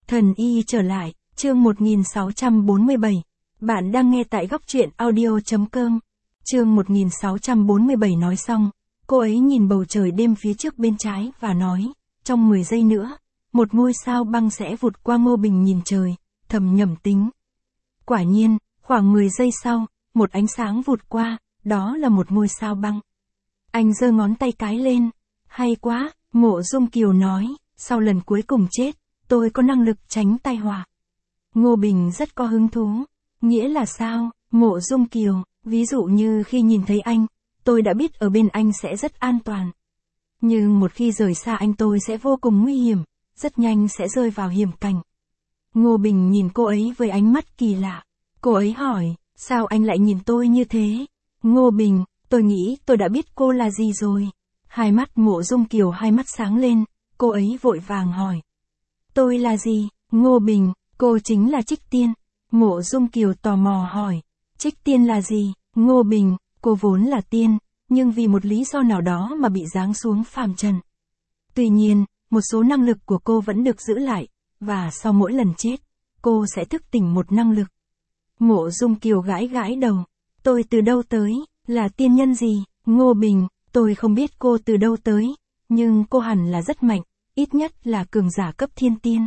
Thần y trở lại, chương 1647. Bạn đang nghe tại góc truyện audio.com. Chương 1647 nói xong, cô ấy nhìn bầu trời đêm phía trước bên trái và nói, trong 10 giây nữa, một ngôi sao băng sẽ vụt qua. Ngô Bình nhìn trời, thầm nhẩm tính. Quả nhiên, khoảng 10 giây sau, một ánh sáng vụt qua, đó là một ngôi sao băng. Anh giơ ngón tay cái lên. Hay quá, Mộ Dung Kiều nói, sau lần cuối cùng chết, tôi có năng lực tránh tai họa. Ngô Bình rất có hứng thú. Nghĩa là sao, Mộ Dung Kiều? Ví dụ như khi nhìn thấy anh, tôi đã biết ở bên anh sẽ rất an toàn. Nhưng một khi rời xa anh tôi sẽ vô cùng nguy hiểm, rất nhanh sẽ rơi vào hiểm cảnh. Ngô Bình nhìn cô ấy với ánh mắt kỳ lạ. Cô ấy hỏi, sao anh lại nhìn tôi như thế? Ngô Bình, tôi nghĩ tôi đã biết cô là gì rồi. Hai mắt Mộ Dung Kiều hai mắt sáng lên, cô ấy vội vàng hỏi. Tôi là gì? Ngô Bình, cô chính là Trích Tiên. Mộ Dung Kiều tò mò hỏi, Trích Tiên là gì? Ngô Bình, cô vốn là tiên, nhưng vì một lý do nào đó mà bị giáng xuống phàm trần. Tuy nhiên, một số năng lực của cô vẫn được giữ lại, và sau mỗi lần chết, cô sẽ thức tỉnh một năng lực. Mộ Dung Kiều gãi gãi đầu, tôi từ đâu tới, là tiên nhân gì? Ngô Bình, tôi không biết cô từ đâu tới, nhưng cô hẳn là rất mạnh, ít nhất là cường giả cấp thiên tiên.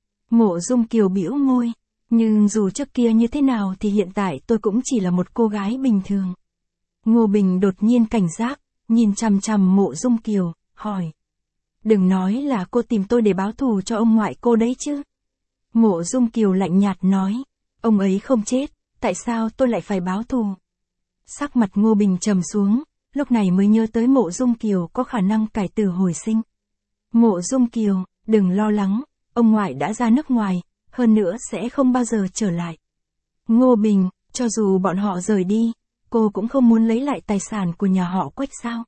Mộ Dung Kiều bĩu môi, nhưng dù trước kia như thế nào thì hiện tại tôi cũng chỉ là một cô gái bình thường. Ngô Bình đột nhiên cảnh giác, nhìn chằm chằm Mộ Dung Kiều, hỏi. Đừng nói là cô tìm tôi để báo thù cho ông ngoại cô đấy chứ. Mộ Dung Kiều lạnh nhạt nói, ông ấy không chết, tại sao tôi lại phải báo thù? Sắc mặt Ngô Bình trầm xuống, lúc này mới nhớ tới Mộ Dung Kiều có khả năng cải tử hồi sinh. Mộ Dung Kiều, đừng lo lắng, ông ngoại đã ra nước ngoài, hơn nữa sẽ không bao giờ trở lại. Ngô Bình, cho dù bọn họ rời đi, cô cũng không muốn lấy lại tài sản của nhà họ Quách sao?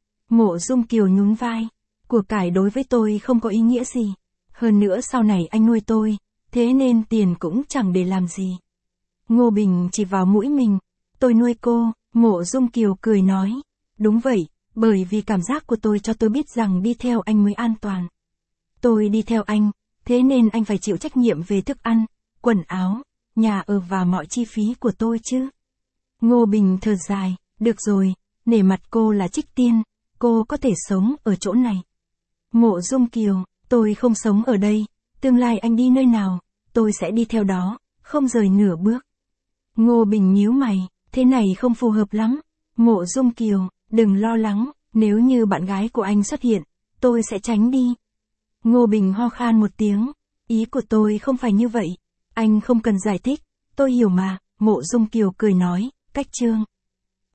Mộ Dung Kiều nhún vai, của cải đối với tôi không có ý nghĩa gì. Hơn nữa sau này anh nuôi tôi, thế nên tiền cũng chẳng để làm gì. Ngô Bình chỉ vào mũi mình, tôi nuôi cô. Mộ Dung Kiều cười nói, đúng vậy, bởi vì cảm giác của tôi cho tôi biết rằng đi theo anh mới an toàn. Tôi đi theo anh, thế nên anh phải chịu trách nhiệm về thức ăn, quần áo, nhà ở và mọi chi phí của tôi chứ. Ngô Bình thở dài, được rồi, nể mặt cô là Trích Tiên, cô có thể sống ở chỗ này. Mộ Dung Kiều, tôi không sống ở đây, tương lai anh đi nơi nào, tôi sẽ đi theo đó, không rời nửa bước. Ngô Bình nhíu mày, thế này không phù hợp lắm. Mộ Dung Kiều, đừng lo lắng, nếu như bạn gái của anh xuất hiện, tôi sẽ tránh đi. Ngô Bình ho khan một tiếng, ý của tôi không phải như vậy, anh không cần giải thích, tôi hiểu mà. Mộ Dung Kiều cười nói, cách chương.